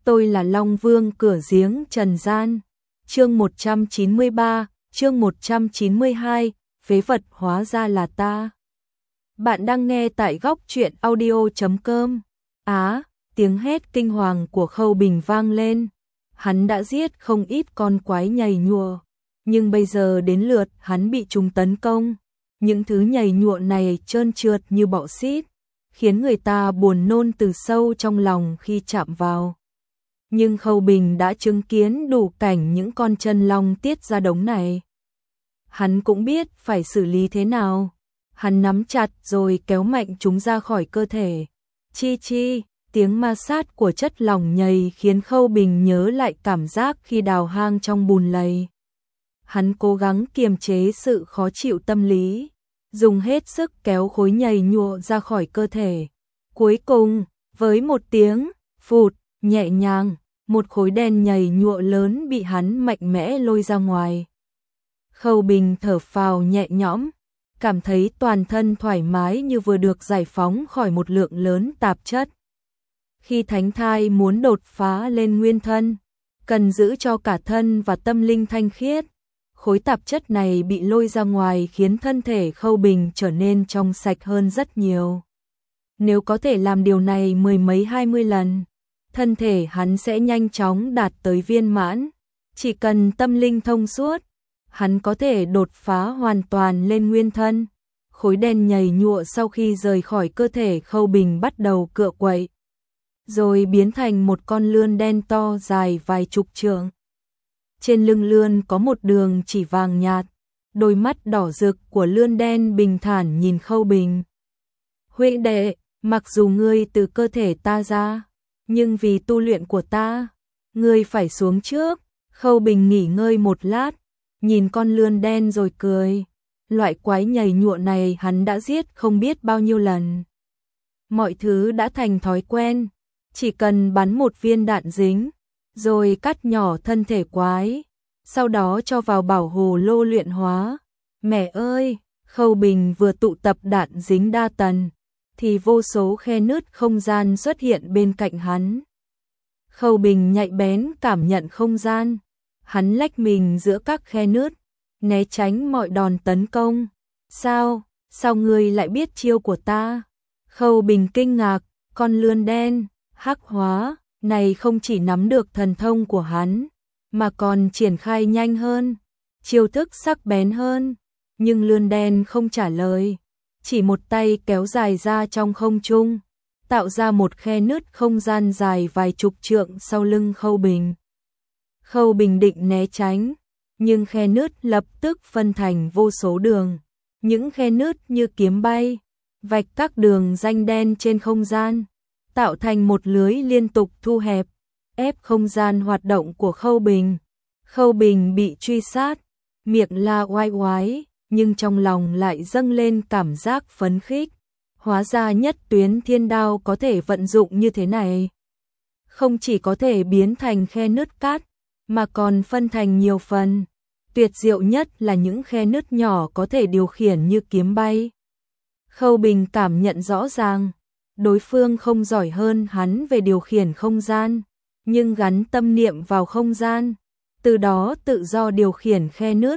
Tôi là Long Vương cửa giếng trần gian. Chương 193, chương 192, phế vật hóa ra là ta. Bạn đang nghe tại góc truyện audio.com. Tiếng hét kinh hoàng của Khâu Bình vang lên. Hắn đã giết không ít con quái nhầy nhụa, nhưng bây giờ đến lượt hắn bị chúng tấn công. Những thứ nhầy nhụa này trơn trượt như bọ xít, khiến người ta buồn nôn từ sâu trong lòng khi chạm vào. Nhưng Khâu Bình đã chứng kiến đủ cảnh những con chân long tiết ra đống này. Hắn cũng biết phải xử lý thế nào. Hắn nắm chặt rồi kéo mạnh chúng ra khỏi cơ thể. Chi chi, tiếng ma sát của chất lỏng nhầy khiến Khâu Bình nhớ lại cảm giác khi đào hang trong bùn lầy. Hắn cố gắng kiềm chế sự khó chịu tâm lý, dùng hết sức kéo khối nhầy nhụa ra khỏi cơ thể. Cuối cùng, với một tiếng phụt nhẹ nhàng, một khối đen nhầy nhụa lớn bị hắn mạnh mẽ lôi ra ngoài. Khâu Bình thở phào nhẹ nhõm, cảm thấy toàn thân thoải mái như vừa được giải phóng khỏi một lượng lớn tạp chất. Khi thánh thai muốn đột phá lên nguyên thân, cần giữ cho cả thân và tâm linh thanh khiết. Khối tạp chất này bị lôi ra ngoài khiến thân thể Khâu Bình trở nên trong sạch hơn rất nhiều. Nếu có thể làm điều này mười mấy 20 lần, thân thể hắn sẽ nhanh chóng đạt tới viên mãn. Chỉ cần tâm linh thông suốt, hắn có thể đột phá hoàn toàn lên nguyên thân. Khối đen nhầy nhụa sau khi rời khỏi cơ thể Khâu Bình bắt đầu cựa quậy, rồi biến thành một con lươn đen to dài vài chục trượng. Trên lưng lươn có một đường chỉ vàng nhạt, đôi mắt đỏ rực của lươn đen bình thản nhìn Khâu Bình. Huynh đệ, mặc dù ngươi từ cơ thể ta ra, nhưng vì tu luyện của ta, ngươi phải xuống trước. Khâu Bình nghỉ ngơi một lát, nhìn con lươn đen rồi cười. Loại quái nhầy nhụa này hắn đã giết không biết bao nhiêu lần. Mọi thứ đã thành thói quen, chỉ cần bắn một viên đạn dính, rồi cắt nhỏ thân thể quái, sau đó cho vào bảo hồ lô luyện hóa. Mẹ ơi, Khâu Bình vừa tụ tập đạn dính đa tần, thì vô số khe nứt không gian xuất hiện bên cạnh hắn. Khâu Bình nhạy bén cảm nhận không gian, hắn lách mình giữa các khe nứt, né tránh mọi đòn tấn công. Sao ngươi lại biết chiêu của ta? Khâu Bình kinh ngạc, con lươn đen, hắc hóa này không chỉ nắm được thần thông của hắn, mà còn triển khai nhanh hơn, chiêu thức sắc bén hơn. Nhưng lươn đen không trả lời, chỉ một tay kéo dài ra trong không trung, tạo ra một khe nứt không gian dài vài chục trượng sau lưng Khâu Bình. Khâu Bình định né tránh, nhưng khe nứt lập tức phân thành vô số đường. Những khe nứt như kiếm bay, vạch các đường ranh đen trên không gian, tạo thành một lưới liên tục thu hẹp, ép không gian hoạt động của Khâu Bình. Khâu Bình bị truy sát, miệng la oai oái, nhưng trong lòng lại dâng lên cảm giác phấn khích. Hóa ra nhất tuyến thiên đao có thể vận dụng như thế này. Không chỉ có thể biến thành khe nứt cát, mà còn phân thành nhiều phần. Tuyệt diệu nhất là những khe nứt nhỏ có thể điều khiển như kiếm bay. Khâu Bình cảm nhận rõ ràng, đối phương không giỏi hơn hắn về điều khiển không gian, nhưng gắn tâm niệm vào không gian, từ đó tự do điều khiển khe nứt.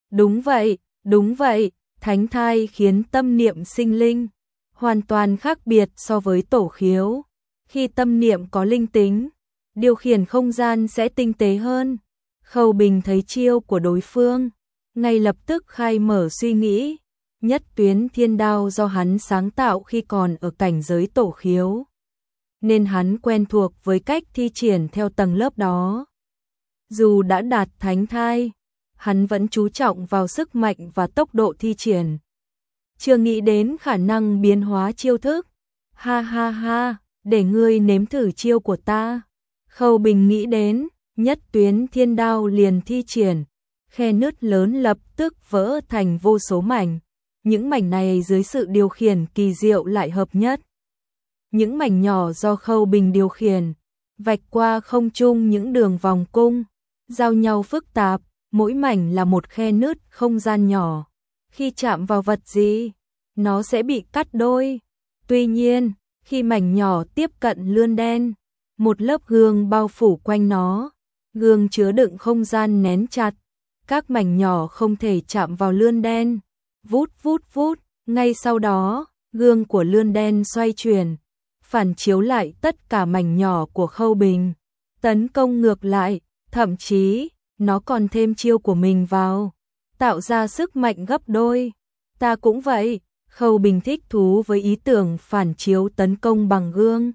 Đúng vậy, thánh thai khiến tâm niệm sinh linh, hoàn toàn khác biệt so với tổ khiếu. Khi tâm niệm có linh tính, điều khiển không gian sẽ tinh tế hơn. Khâu Bình thấy chiêu của đối phương, ngay lập tức khai mở suy nghĩ. Nhất tuyến thiên đao do hắn sáng tạo khi còn ở cảnh giới tổ khiếu, nên hắn quen thuộc với cách thi triển theo tầng lớp đó. Dù đã đạt thánh thai, hắn vẫn chú trọng vào sức mạnh và tốc độ thi triển, chưa nghĩ đến khả năng biến hóa chiêu thức. Ha, để ngươi nếm thử chiêu của ta. Khâu Bình nghĩ đến, nhất tuyến thiên đao liền thi triển, khe nứt lớn lập tức vỡ thành vô số mảnh. Những mảnh này dưới sự điều khiển kỳ diệu lại hợp nhất. Những mảnh nhỏ do Khâu Bình điều khiển, vạch qua không trung những đường vòng cung, giao nhau phức tạp, mỗi mảnh là một khe nứt không gian nhỏ. Khi chạm vào vật gì, nó sẽ bị cắt đôi. Tuy nhiên, khi mảnh nhỏ tiếp cận lươn đen, một lớp gương bao phủ quanh nó. Gương chứa đựng không gian nén chặt, các mảnh nhỏ không thể chạm vào lươn đen. Vút vút vút, ngay sau đó, gương của lươn đen xoay chuyển, phản chiếu lại tất cả mảnh nhỏ của Khâu Bình, tấn công ngược lại, thậm chí, nó còn thêm chiêu của mình vào, tạo ra sức mạnh gấp đôi. Ta cũng vậy, Khâu Bình thích thú với ý tưởng phản chiếu tấn công bằng gương.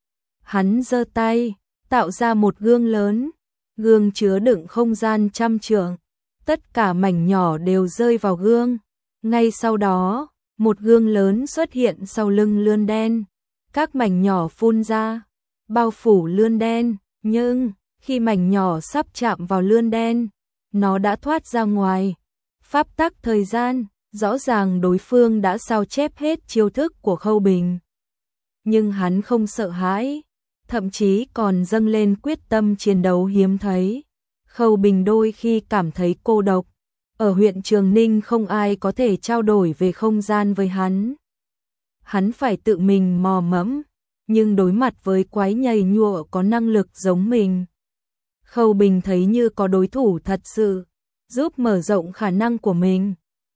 Hắn giơ tay, tạo ra một gương lớn, gương chứa đựng không gian trăm trượng, tất cả mảnh nhỏ đều rơi vào gương. Ngay sau đó, một gương lớn xuất hiện sau lưng lươn đen, các mảnh nhỏ phun ra, bao phủ lươn đen, nhưng khi mảnh nhỏ sắp chạm vào lươn đen, nó đã thoát ra ngoài. Pháp tắc thời gian, rõ ràng đối phương đã sao chép hết chiêu thức của Khâu Bình. Nhưng hắn không sợ hãi, thậm chí còn dâng lên quyết tâm chiến đấu hiếm thấy. Khâu Bình đôi khi cảm thấy cô độc. Ở huyện Trường Ninh không ai có thể trao đổi về không gian với hắn. Hắn phải tự mình mò mẫm, nhưng đối mặt với quái nhầy nhụa có năng lực giống mình, Khâu Bình thấy như có đối thủ thật sự, giúp mở rộng khả năng của mình.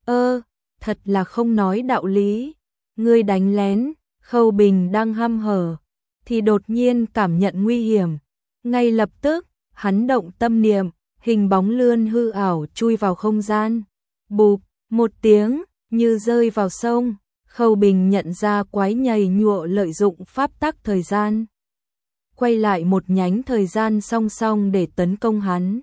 Thật là không nói đạo lý. Ngươi đánh lén, Khâu Bình đang hăm hở, thì đột nhiên cảm nhận nguy hiểm. Ngay lập tức, hắn động tâm niệm, hình bóng lươn hư ảo chui vào không gian. Bụp, một tiếng, như rơi vào sông. Khâu Bình nhận ra quái nhầy nhụa lợi dụng pháp tắc thời gian, quay lại một nhánh thời gian song song để tấn công hắn.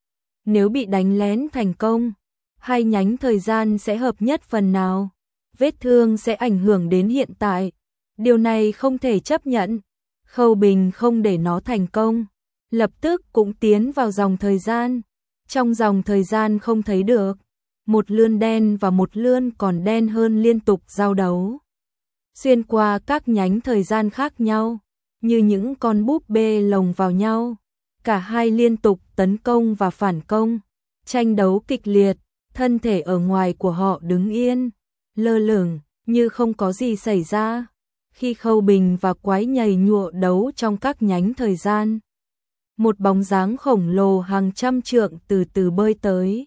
Nếu bị đánh lén thành công, hai nhánh thời gian sẽ hợp nhất phần nào, vết thương sẽ ảnh hưởng đến hiện tại. Điều này không thể chấp nhận. Khâu Bình không để nó thành công, lập tức cũng tiến vào dòng thời gian. Trong dòng thời gian không thấy được, một lươn đen và một lươn còn đen hơn liên tục giao đấu, xuyên qua các nhánh thời gian khác nhau, như những con búp bê lồng vào nhau. Cả hai liên tục tấn công và phản công, tranh đấu kịch liệt. Thân thể ở ngoài của họ đứng yên, lơ lửng, như không có gì xảy ra. Khi Khâu Bình và quái nhầy nhụa đấu trong các nhánh thời gian, một bóng dáng khổng lồ hàng trăm trượng từ từ bơi tới.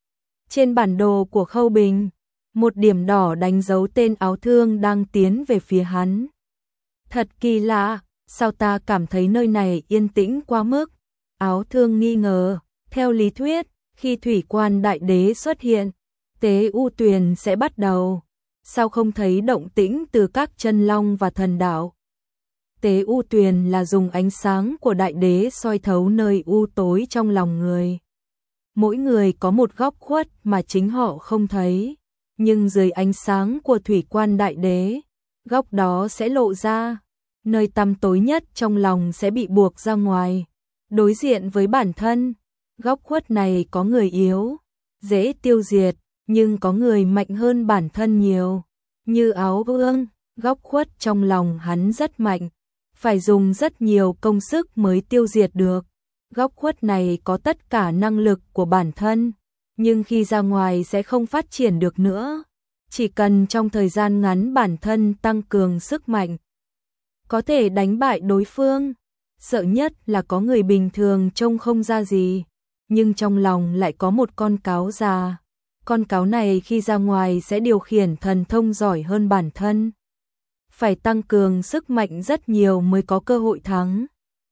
Trên bản đồ của Khâu Bình, một điểm đỏ đánh dấu tên áo thương đang tiến về phía hắn. Thật kỳ lạ, sao ta cảm thấy nơi này yên tĩnh quá mức? Áo thương nghi ngờ. Theo lý thuyết, khi thủy quan đại đế xuất hiện, tế u tuyền sẽ bắt đầu. Sao không thấy động tĩnh từ các chân long và thần đạo? Tế u tuyền là dùng ánh sáng của đại đế soi thấu nơi u tối trong lòng người. Mỗi người có một góc khuất mà chính họ không thấy, nhưng dưới ánh sáng của thủy quan đại đế, góc đó sẽ lộ ra. Nơi tăm tối nhất trong lòng sẽ bị buộc ra ngoài, đối diện với bản thân. Góc khuất này có người yếu, dễ tiêu diệt, nhưng có người mạnh hơn bản thân nhiều. Như áo vương, góc khuất trong lòng hắn rất mạnh, phải dùng rất nhiều công sức mới tiêu diệt được. Góc khuất này có tất cả năng lực của bản thân, nhưng khi ra ngoài sẽ không phát triển được nữa. Chỉ cần trong thời gian ngắn bản thân tăng cường sức mạnh, có thể đánh bại đối phương. Sợ nhất là có người bình thường trông không ra gì, nhưng trong lòng lại có một con cáo già. Con cáo này khi ra ngoài sẽ điều khiển thần thông giỏi hơn bản thân. Phải tăng cường sức mạnh rất nhiều mới có cơ hội thắng.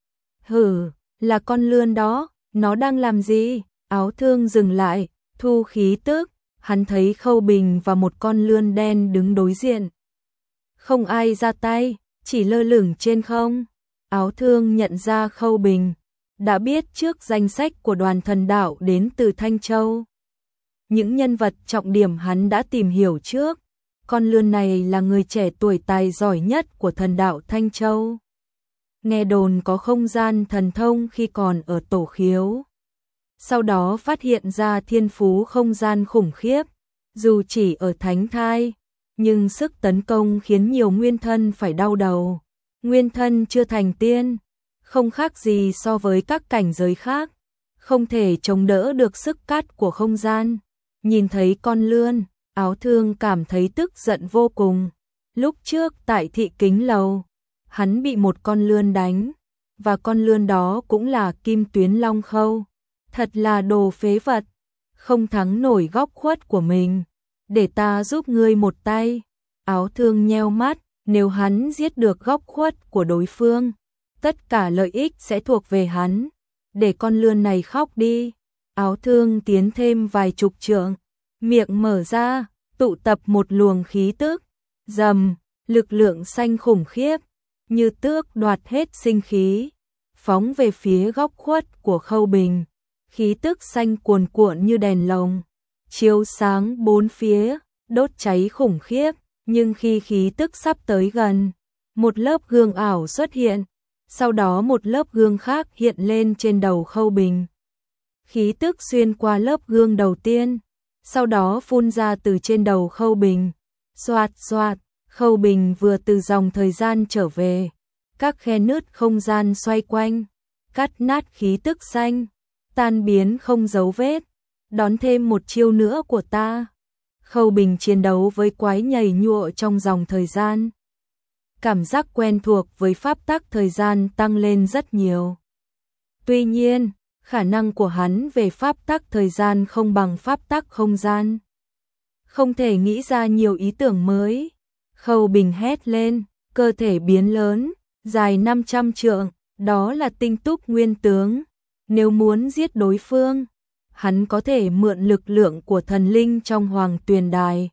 Hử, là con lươn đó, nó đang làm gì? Áo thương dừng lại, thu khí tức, hắn thấy Khâu Bình và một con lươn đen đứng đối diện. Không ai ra tay, chỉ lơ lửng trên không. Áo thương nhận ra Khâu Bình, đã biết trước danh sách của đoàn thần đạo đến từ Thanh Châu. Những nhân vật trọng điểm hắn đã tìm hiểu trước. Con lươn này là người trẻ tuổi tài giỏi nhất của thần đạo Thanh Châu. Nghe đồn có không gian thần thông khi còn ở Tổ Khiếu. Sau đó phát hiện ra thiên phú không gian khủng khiếp. Dù chỉ ở thánh thai, nhưng sức tấn công khiến nhiều nguyên thân phải đau đầu. Nguyên thân chưa thành tiên, không khác gì so với các cảnh giới khác, không thể chống đỡ được sức cắt của không gian. Nhìn thấy con lươn, áo thương cảm thấy tức giận vô cùng. Lúc trước tại thị kính lầu, hắn bị một con lươn đánh, và con lươn đó cũng là Kim Tuyến Long Khâu. Thật là đồ phế vật, không thắng nổi góc khuất của mình. Để ta giúp ngươi một tay. Áo Thương nheo mắt, nếu hắn giết được góc khuất của đối phương, tất cả lợi ích sẽ thuộc về hắn. Để con lươn này khóc đi. Áo Thương tiến thêm vài chục trượng, miệng mở ra, tụ tập một luồng khí tức. Rầm, lực lượng xanh khủng khiếp, như tước đoạt hết sinh khí, phóng về phía góc khuất của Khâu Bình. Khí tức xanh cuồn cuộn như đèn lồng, chiếu sáng bốn phía, đốt cháy khủng khiếp. Nhưng khi khí tức sắp tới gần, một lớp gương ảo xuất hiện, sau đó một lớp gương khác hiện lên trên đầu Khâu Bình. Khí tức xuyên qua lớp gương đầu tiên, sau đó phun ra từ trên đầu Khâu Bình. Xoạt xoạt, Khâu Bình vừa từ dòng thời gian trở về, các khe nứt không gian xoay quanh, cắt nát khí tức xanh, tan biến không dấu vết. Đón thêm một chiêu nữa của ta. Khâu Bình chiến đấu với quái nhảy nhụa trong dòng thời gian. Cảm giác quen thuộc với pháp tắc thời gian tăng lên rất nhiều. Tuy nhiên, khả năng của hắn về pháp tắc thời gian không bằng pháp tắc không gian. Không thể nghĩ ra nhiều ý tưởng mới. Khâu Bình hét lên, cơ thể biến lớn, dài 500 trượng, đó là tinh túc nguyên tướng. Nếu muốn giết đối phương, hắn có thể mượn lực lượng của thần linh trong Hoàng Tuyền Đài.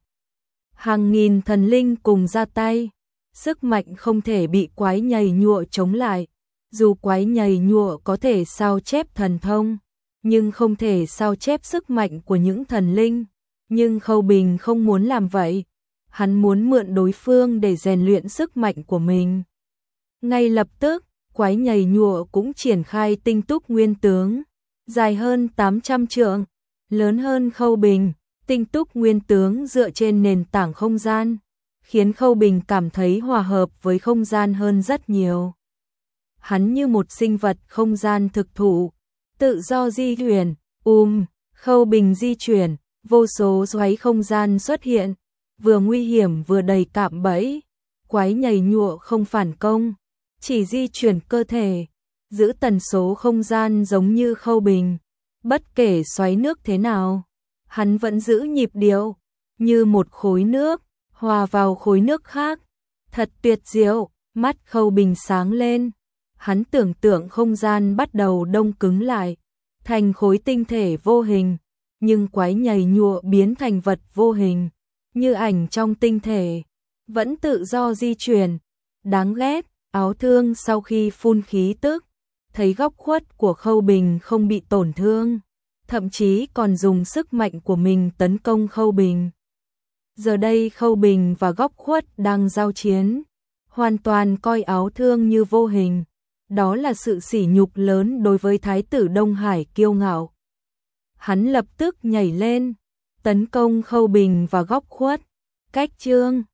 Hàng nghìn thần linh cùng ra tay, sức mạnh không thể bị quái nhảy nhụa chống lại. Dù quái nhảy nhụa có thể sao chép thần thông, nhưng không thể sao chép sức mạnh của những thần linh. Nhưng Khâu Bình không muốn làm vậy, hắn muốn mượn đối phương để rèn luyện sức mạnh của mình. Ngay lập tức, quái nhảy nhụa cũng triển khai tinh túc nguyên tướng, dài hơn 800 trượng, lớn hơn Khâu Bình. Tinh túc nguyên tướng dựa trên nền tảng không gian, khiến Khâu Bình cảm thấy hòa hợp với không gian hơn rất nhiều. Hắn như một sinh vật không gian thực thụ, tự do di chuyển. Khâu Bình di chuyển, vô số xoáy không gian xuất hiện, vừa nguy hiểm vừa đầy cạm bẫy. Quái nhảy nhụa không phản công, chỉ di chuyển cơ thể, giữ tần số không gian giống như Khâu Bình. Bất kể xoáy nước thế nào, hắn vẫn giữ nhịp điệu, như một khối nước, hòa vào khối nước khác. Thật tuyệt diệu, mắt Khâu Bình sáng lên. Hắn tưởng tượng không gian bắt đầu đông cứng lại, thành khối tinh thể vô hình, nhưng quái nhảy nhụa biến thành vật vô hình, như ảnh trong tinh thể, vẫn tự do di chuyển. Đáng ghét, Áo Thương sau khi phun khí tức, thấy góc khuất của Khâu Bình không bị tổn thương, thậm chí còn dùng sức mạnh của mình tấn công Khâu Bình. Giờ đây Khâu Bình và góc khuất đang giao chiến, hoàn toàn coi Áo Thương như vô hình. Đó là sự sỉ nhục lớn đối với Thái tử Đông Hải kiêu ngạo. Hắn lập tức nhảy lên, tấn công Khâu Bình và góc khuất. Cách chương